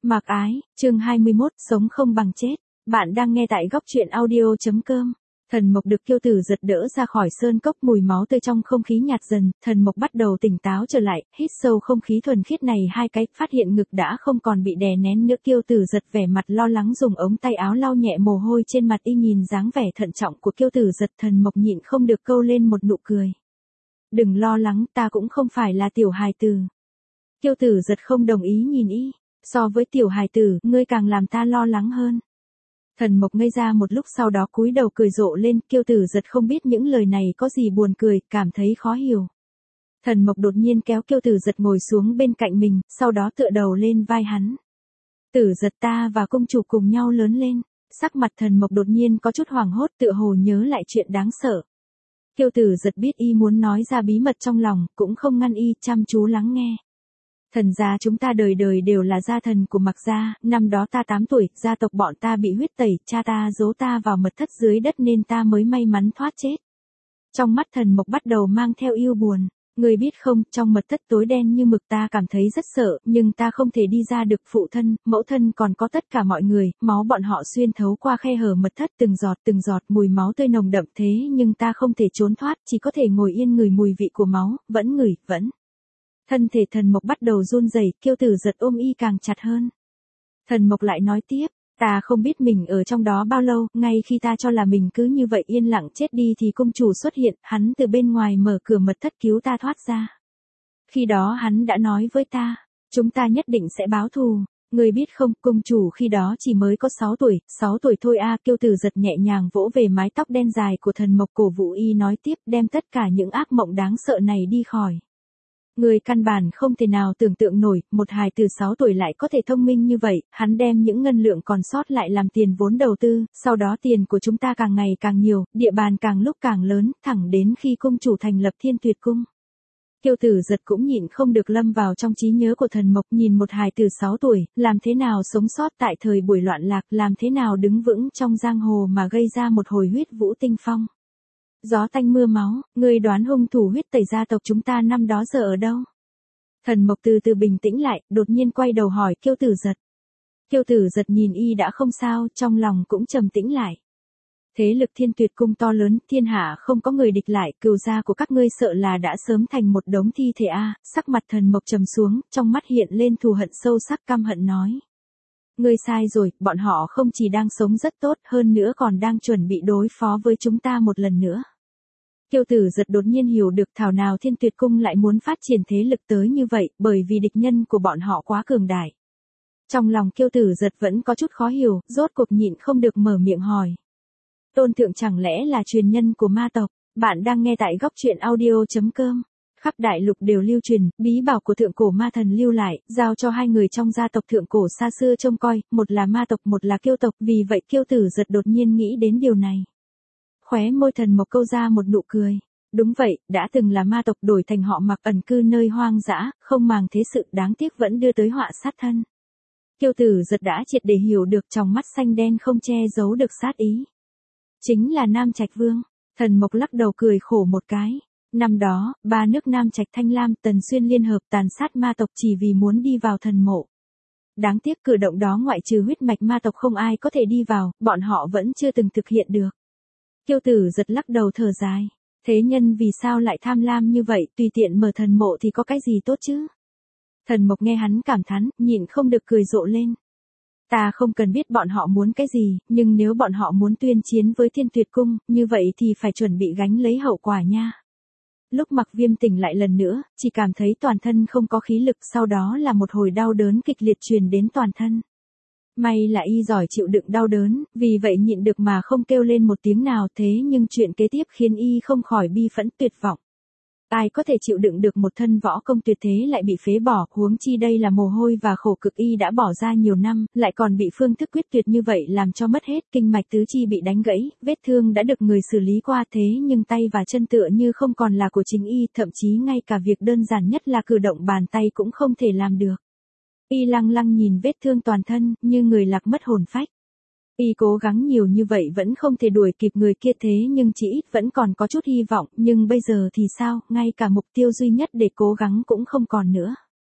Mạc Ái, chương 21, sống không bằng chết. Bạn đang nghe tại góc truyện audio.com. Thần Mộc được Kiêu Tử giật đỡ ra khỏi sơn cốc, mùi máu tươi trong không khí nhạt dần, Thần Mộc bắt đầu tỉnh táo trở lại, hít sâu không khí thuần khiết này hai cái, phát hiện ngực đã không còn bị đè nén nữa. Kiêu Tử giật vẻ mặt lo lắng dùng ống tay áo lau nhẹ mồ hôi trên mặt y, nhìn dáng vẻ thận trọng của Kiêu Tử giật, Thần Mộc nhịn không được câu lên một nụ cười. Đừng lo lắng, ta cũng không phải là tiểu hài tử. Kiêu Tử giật không đồng ý nhìn y. So với tiểu hài tử, ngươi càng làm ta lo lắng hơn. Thần Mộc ngây ra một lúc, sau đó cúi đầu cười rộ lên. Kiêu Tử giật không biết những lời này có gì buồn cười, cảm thấy khó hiểu. Thần Mộc đột nhiên kéo Kiêu Tử giật ngồi xuống bên cạnh mình, sau đó tựa đầu lên vai hắn. Tử giật, ta và công chủ cùng nhau lớn lên. Sắc mặt Thần Mộc đột nhiên có chút hoảng hốt, tựa hồ nhớ lại chuyện đáng sợ. Kiêu Tử giật biết y muốn nói ra bí mật trong lòng, cũng không ngăn y, chăm chú lắng nghe. Thần gia chúng ta đời đời đều là gia thần của Mạc gia, năm đó ta 8 tuổi, gia tộc bọn ta bị huyết tẩy, cha ta giấu ta vào mật thất dưới đất nên ta mới may mắn thoát chết. Trong mắt Thần Mộc bắt đầu mang theo yêu buồn. Người biết không, trong mật thất tối đen như mực ta cảm thấy rất sợ, nhưng ta không thể đi ra được. Phụ thân, mẫu thân còn có tất cả mọi người, máu bọn họ xuyên thấu qua khe hở mật thất, từng giọt mùi máu tươi nồng đậm, thế nhưng ta không thể trốn thoát, chỉ có thể ngồi yên ngửi mùi vị của máu, vẫn ngửi. Thân thể Thần Mộc bắt đầu run rẩy, Kiêu Tử giật ôm y càng chặt hơn. Thần Mộc lại nói tiếp, ta không biết mình ở trong đó bao lâu, ngay khi ta cho là mình cứ như vậy yên lặng chết đi thì công chủ xuất hiện, hắn từ bên ngoài mở cửa mật thất cứu ta thoát ra. Khi đó hắn đã nói với ta, chúng ta nhất định sẽ báo thù. Người biết không, công chủ khi đó chỉ mới có 6 tuổi thôi a. Kiêu Tử giật nhẹ nhàng vỗ về mái tóc đen dài của Thần Mộc, cổ vũ y nói tiếp, đem tất cả những ác mộng đáng sợ này đi khỏi. Người căn bản không thể nào tưởng tượng nổi, một hài từ 6 tuổi lại có thể thông minh như vậy. Hắn đem những ngân lượng còn sót lại làm tiền vốn đầu tư, sau đó tiền của chúng ta càng ngày càng nhiều, địa bàn càng lúc càng lớn, thẳng đến khi công chủ thành lập Thiên Tuyệt Cung. Kiêu Tử giật cũng nhịn không được lâm vào trong trí nhớ của Thần Mộc, nhìn một hài từ 6 tuổi, làm thế nào sống sót tại thời buổi loạn lạc, làm thế nào đứng vững trong giang hồ mà gây ra một hồi huyết vũ tinh phong. Gió tanh mưa máu, ngươi đoán hung thủ huyết tẩy gia tộc chúng ta năm đó giờ ở đâu? Thần Mộc từ từ bình tĩnh lại, đột nhiên quay đầu hỏi Kiêu Tử giật. Kiêu Tử giật nhìn y đã không sao, trong lòng cũng trầm tĩnh lại. Thế lực Thiên Tuyệt Cung to lớn, thiên hạ không có người địch lại, cừu gia của các ngươi sợ là đã sớm thành một đống thi thể a. Sắc mặt Thần Mộc trầm xuống, trong mắt hiện lên thù hận sâu sắc, căm hận nói. Ngươi sai rồi, bọn họ không chỉ đang sống rất tốt, hơn nữa còn đang chuẩn bị đối phó với chúng ta một lần nữa. Kiêu Tử giật đột nhiên hiểu được thảo nào Thiên Tuyệt Cung lại muốn phát triển thế lực tới như vậy, bởi vì địch nhân của bọn họ quá cường đại. Trong lòng Kiêu Tử giật vẫn có chút khó hiểu, rốt cuộc nhịn không được mở miệng hỏi. Tôn thượng chẳng lẽ là truyền nhân của ma tộc? Bạn đang nghe tại góc truyện audio.com. Khắp đại lục đều lưu truyền, bí bảo của thượng cổ ma thần lưu lại, giao cho hai người trong gia tộc thượng cổ xa xưa trông coi, một là ma tộc, một là kiêu tộc, vì vậy Kiêu Tử giật đột nhiên nghĩ đến điều này. Khóe môi Thần Mộc câu ra một nụ cười. Đúng vậy, đã từng là ma tộc đổi thành họ Mạc, ẩn cư nơi hoang dã, không màng thế sự, đáng tiếc vẫn đưa tới họa sát thân. Kiêu Tử giật đã triệt để hiểu được, trong mắt xanh đen không che giấu được sát ý. Chính là Nam Trạch Vương. Thần Mộc lắc đầu cười khổ một cái. Năm đó, ba nước Nam Trạch, Thanh Lam, Tần Xuyên liên hợp tàn sát ma tộc chỉ vì muốn đi vào thần mộ. Đáng tiếc cử động đó ngoại trừ huyết mạch ma tộc không ai có thể đi vào, bọn họ vẫn chưa từng thực hiện được. Kiêu Tử giật lắc đầu thở dài. Thế nhân vì sao lại tham lam như vậy, tùy tiện mở thần mộ thì có cái gì tốt chứ? Thần Mộc nghe hắn cảm thán, nhịn không được cười rộ lên. Ta không cần biết bọn họ muốn cái gì, nhưng nếu bọn họ muốn tuyên chiến với Thiên Tuyệt Cung, như vậy thì phải chuẩn bị gánh lấy hậu quả nha. Lúc Mặc Viêm tỉnh lại lần nữa, chỉ cảm thấy toàn thân không có khí lực, sau đó là một hồi đau đớn kịch liệt truyền đến toàn thân. May là y giỏi chịu đựng đau đớn, vì vậy nhịn được mà không kêu lên một tiếng nào, thế nhưng chuyện kế tiếp khiến y không khỏi bi phẫn tuyệt vọng. Ai có thể chịu đựng được một thân võ công tuyệt thế lại bị phế bỏ, huống chi đây là mồ hôi và khổ cực y đã bỏ ra nhiều năm, lại còn bị phương thức quyết tuyệt như vậy làm cho mất hết, kinh mạch tứ chi bị đánh gãy, vết thương đã được người xử lý qua, thế nhưng tay và chân tựa như không còn là của chính y, thậm chí ngay cả việc đơn giản nhất là cử động bàn tay cũng không thể làm được. Y lăng lăng nhìn vết thương toàn thân, như người lạc mất hồn phách. Y cố gắng nhiều như vậy vẫn không thể đuổi kịp người kia, thế nhưng chỉ ít vẫn còn có chút hy vọng, nhưng bây giờ thì sao, ngay cả mục tiêu duy nhất để cố gắng cũng không còn nữa.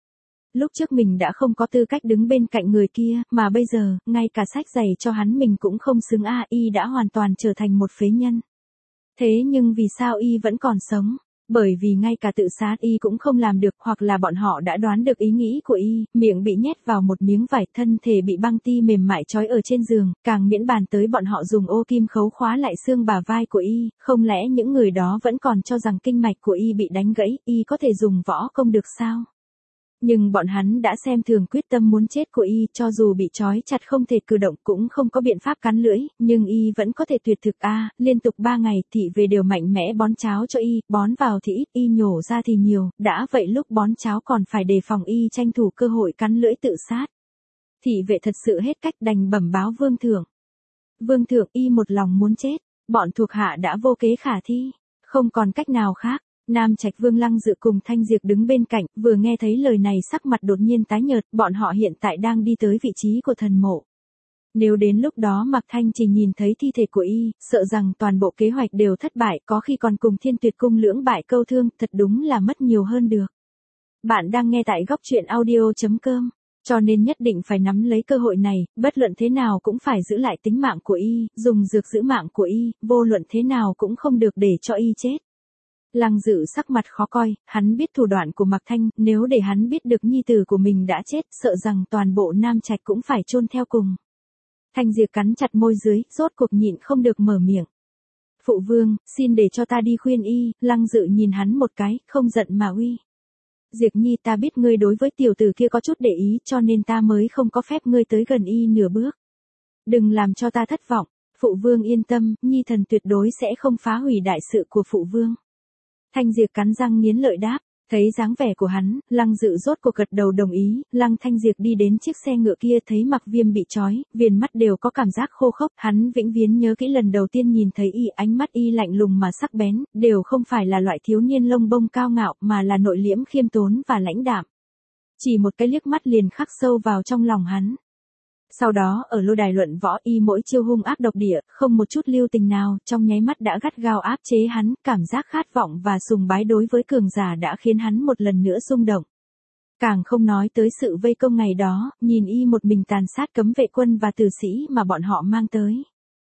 Lúc trước mình đã không có tư cách đứng bên cạnh người kia, mà bây giờ, ngay cả sách giày cho hắn mình cũng không xứng y đã hoàn toàn trở thành một phế nhân. Thế nhưng vì sao y vẫn còn sống? Bởi vì ngay cả tự sát y cũng không làm được, hoặc là bọn họ đã đoán được ý nghĩ của y, miệng bị nhét vào một miếng vải, thân thể bị băng ti mềm mại trói ở trên giường, càng miễn bàn tới bọn họ dùng ô kim khấu khóa lại xương bả vai của y, không lẽ những người đó vẫn còn cho rằng kinh mạch của y bị đánh gãy, y có thể dùng võ công được sao? Nhưng bọn hắn đã xem thường quyết tâm muốn chết của y, cho dù bị trói chặt không thể cử động cũng không có biện pháp cắn lưỡi, nhưng y vẫn có thể tuyệt thực liên tục 3 ngày thị về đều mạnh mẽ bón cháo cho y, bón vào thì ít y nhổ ra thì nhiều, đã vậy lúc bón cháo còn phải đề phòng y tranh thủ cơ hội cắn lưỡi tự sát. Thị vệ thật sự hết cách đành bẩm báo vương thượng. Vương thượng, y một lòng muốn chết, bọn thuộc hạ đã vô kế khả thi, không còn cách nào khác. Nam Trạch Vương Lăng Dự cùng Thanh Diệp đứng bên cạnh, vừa nghe thấy lời này sắc mặt đột nhiên tái nhợt, bọn họ hiện tại đang đi tới vị trí của thần mộ. Nếu đến lúc đó Mạc Thanh chỉ nhìn thấy thi thể của y, sợ rằng toàn bộ kế hoạch đều thất bại, có khi còn cùng Thiên Tuyệt Cung lưỡng bại câu thương, thật đúng là mất nhiều hơn được. Bạn đang nghe tại góc truyện audio.com, cho nên nhất định phải nắm lấy cơ hội này, bất luận thế nào cũng phải giữ lại tính mạng của y, dùng dược giữ mạng của y, vô luận thế nào cũng không được để cho y chết. Lăng Dự sắc mặt khó coi, hắn biết thủ đoạn của Mạc Thanh, nếu để hắn biết được nhi tử của mình đã chết, sợ rằng toàn bộ Nam Trạch cũng phải chôn theo cùng. Thanh Diệp cắn chặt môi dưới, rốt cuộc nhịn không được mở miệng. Phụ vương, xin để cho ta đi khuyên y, Lăng Dự nhìn hắn một cái, không giận mà uy. Diệp Nhi, ta biết ngươi đối với tiểu tử kia có chút để ý, cho nên ta mới không có phép ngươi tới gần y nửa bước. Đừng làm cho ta thất vọng, phụ vương yên tâm, Nhi thần tuyệt đối sẽ không phá hủy đại sự của phụ vương. Thanh Diệp cắn răng nghiến lợi đáp, thấy dáng vẻ của hắn, Lăng Dự rốt cuộc gật đầu đồng ý, Lăng Thanh Diệp đi đến chiếc xe ngựa kia thấy Mạc Viêm bị trói, viền mắt đều có cảm giác khô khốc, hắn vĩnh viễn nhớ kỹ lần đầu tiên nhìn thấy y, ánh mắt y lạnh lùng mà sắc bén, đều không phải là loại thiếu niên lông bông cao ngạo, mà là nội liễm khiêm tốn và lãnh đạm. Chỉ một cái liếc mắt liền khắc sâu vào trong lòng hắn. Sau đó ở lôi đài luận võ y mỗi chiêu hung ác độc địa, không một chút lưu tình nào, trong nháy mắt đã gắt gao áp chế hắn, cảm giác khát vọng và sùng bái đối với cường giả đã khiến hắn một lần nữa rung động. Càng không nói tới sự vây công ngày đó, nhìn y một mình tàn sát cấm vệ quân và tử sĩ mà bọn họ mang tới.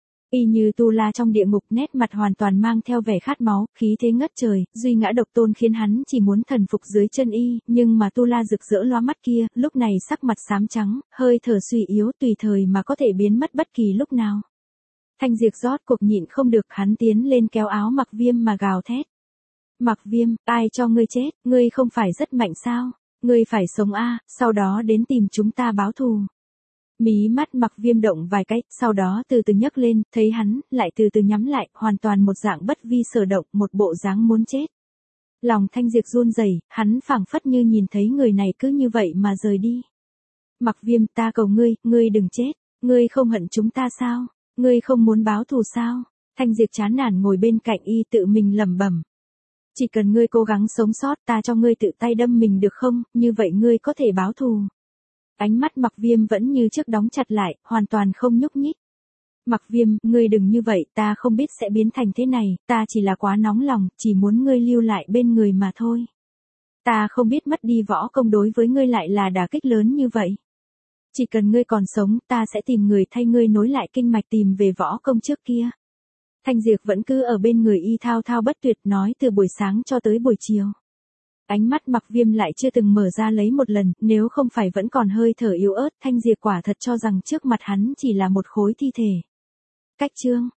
Y như tu la trong địa ngục, nét mặt hoàn toàn mang theo vẻ khát máu, khí thế ngất trời, duy ngã độc tôn khiến hắn chỉ muốn thần phục dưới chân y, nhưng mà tu la rực rỡ lóa mắt kia, lúc này sắc mặt xám trắng, hơi thở suy yếu tùy thời mà có thể biến mất bất kỳ lúc nào. Thanh Diệp rốt cuộc nhịn không được, hắn tiến lên kéo áo Mạc Viêm mà gào thét. Mạc Viêm, ai cho ngươi chết, ngươi không phải rất mạnh sao, ngươi phải sống sau đó đến tìm chúng ta báo thù. Mí mắt Mạc Viêm động vài cái, sau đó từ từ nhấc lên, thấy hắn, lại từ từ nhắm lại, hoàn toàn một dạng bất vi sở động, một bộ dáng muốn chết. Lòng Thanh Diệp run rẩy, hắn phảng phất như nhìn thấy người này cứ như vậy mà rời đi. Mạc Viêm, ta cầu ngươi đừng chết, ngươi không hận chúng ta sao, ngươi không muốn báo thù sao? Thanh Diệp chán nản ngồi bên cạnh y tự mình lẩm bẩm. Chỉ cần ngươi cố gắng sống sót, ta cho ngươi tự tay đâm mình được không, như vậy ngươi có thể báo thù. Ánh mắt Mạc Viêm vẫn như trước đóng chặt lại, hoàn toàn không nhúc nhích. Mạc Viêm, ngươi đừng như vậy, ta không biết sẽ biến thành thế này, ta chỉ là quá nóng lòng, chỉ muốn ngươi lưu lại bên người mà thôi. Ta không biết mất đi võ công đối với ngươi lại là đả kích lớn như vậy. Chỉ cần ngươi còn sống, ta sẽ tìm người thay ngươi nối lại kinh mạch tìm về võ công trước kia. Thanh Diệp vẫn cứ ở bên người y thao thao bất tuyệt nói từ buổi sáng cho tới buổi chiều. Ánh mắt Mạc Viêm lại chưa từng mở ra lấy một lần, nếu không phải vẫn còn hơi thở yếu ớt, Thanh Diệp quả thật cho rằng trước mặt hắn chỉ là một khối thi thể. Cách chương